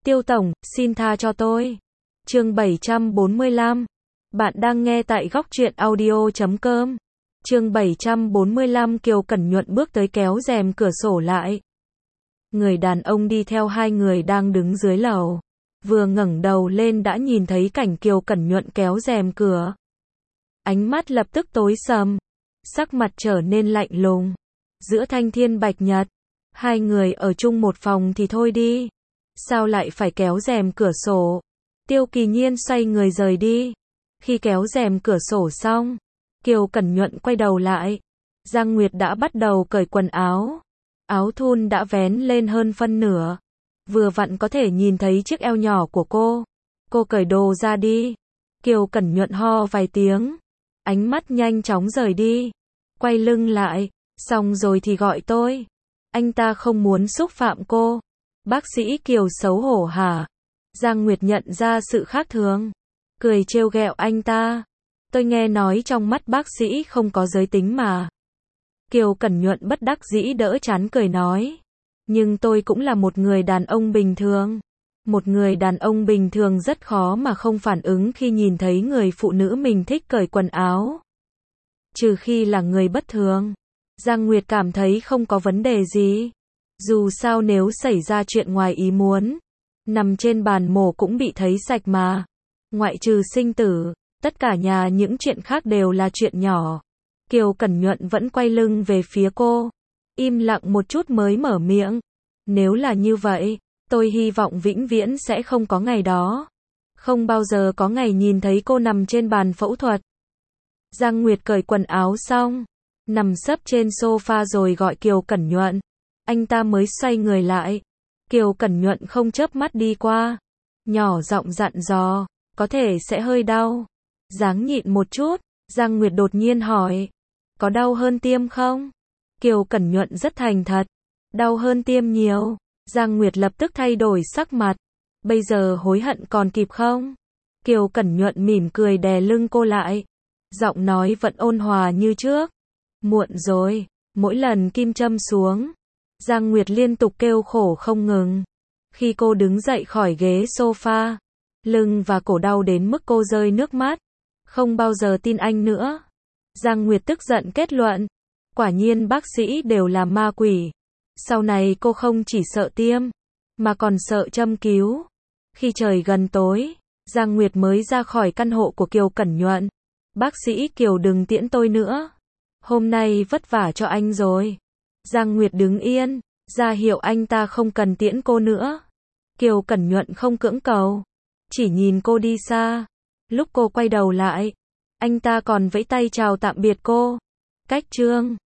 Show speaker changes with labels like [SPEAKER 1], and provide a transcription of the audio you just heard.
[SPEAKER 1] Tiêu tổng, xin tha cho tôi. Chương 745. Bạn đang nghe tại góc truyện audio.com. Chương 745. Kiều Cẩn Nhuận bước tới kéo rèm cửa sổ lại. Người đàn ông đi theo hai người đang đứng dưới lầu. Vừa ngẩng đầu lên đã nhìn thấy cảnh Kiều Cẩn Nhuận kéo rèm cửa. Ánh mắt lập tức tối sầm. Sắc mặt trở nên lạnh lùng. Giữa thanh thiên bạch nhật. Hai người ở chung một phòng thì thôi đi. Sao lại phải kéo rèm cửa sổ? Tiêu Kỳ Nhiên xoay người rời đi. Khi kéo rèm cửa sổ xong, Kiều Cẩn Nhuận quay đầu lại. Giang Nguyệt đã bắt đầu cởi quần áo. Áo thun đã vén lên hơn phân nửa. Vừa vặn có thể nhìn thấy chiếc eo nhỏ của cô. Cô cởi đồ ra đi. Kiều Cẩn Nhuận ho vài tiếng. Ánh mắt nhanh chóng rời đi. Quay lưng lại. Xong rồi thì gọi tôi. Anh ta không muốn xúc phạm cô. Bác sĩ Kiều xấu hổ hả? Giang Nguyệt nhận ra sự khác thường. Cười trêu ghẹo anh ta. Tôi nghe nói trong mắt bác sĩ không có giới tính mà. Kiều Cẩn Nhuận bất đắc dĩ đỡ chán cười nói. Nhưng tôi cũng là một người đàn ông bình thường. Một người đàn ông bình thường rất khó mà không phản ứng khi nhìn thấy người phụ nữ mình thích cởi quần áo. Trừ khi là người bất thường. Giang Nguyệt cảm thấy không có vấn đề gì. Dù sao nếu xảy ra chuyện ngoài ý muốn, nằm trên bàn mổ cũng bị thấy sạch mà. Ngoại trừ sinh tử, tất cả những chuyện khác đều là chuyện nhỏ. Kiều Cẩn Nhuận vẫn quay lưng về phía cô. Im lặng một chút mới mở miệng. Nếu là như vậy, tôi hy vọng vĩnh viễn sẽ không có ngày đó. Không bao giờ có ngày nhìn thấy cô nằm trên bàn phẫu thuật. Giang Nguyệt cởi quần áo xong, nằm sấp trên sofa rồi gọi Kiều Cẩn Nhuận. Anh ta mới xoay người lại. Kiều Cẩn Nhuận không chớp mắt đi qua. Nhỏ giọng dặn dò, có thể sẽ hơi đau. Ráng nhịn một chút. Giang Nguyệt đột nhiên hỏi. Có đau hơn tiêm không? Kiều Cẩn Nhuận rất thành thật. Đau hơn tiêm nhiều. Giang Nguyệt lập tức thay đổi sắc mặt. Bây giờ hối hận còn kịp không? Kiều Cẩn Nhuận mỉm cười đè lưng cô lại. Giọng nói vẫn ôn hòa như trước. Muộn rồi. Mỗi lần kim châm xuống, Giang Nguyệt liên tục kêu khổ không ngừng. Khi cô đứng dậy khỏi ghế sofa, lưng và cổ đau đến mức cô rơi nước mắt. Không bao giờ tin anh nữa. Giang Nguyệt tức giận kết luận. Quả nhiên bác sĩ đều là ma quỷ. Sau này cô không chỉ sợ tiêm, mà còn sợ châm cứu. Khi trời gần tối, Giang Nguyệt mới ra khỏi căn hộ của Kiều Cẩn Nhuận. Bác sĩ Kiều đừng tiễn tôi nữa. Hôm nay vất vả cho anh rồi. Giang Nguyệt đứng yên, ra hiệu anh ta không cần tiễn cô nữa. Kiều Cẩn Nhuận không cưỡng cầu, chỉ nhìn cô đi xa. Lúc cô quay đầu lại, anh ta còn vẫy tay chào tạm biệt cô. Cách chương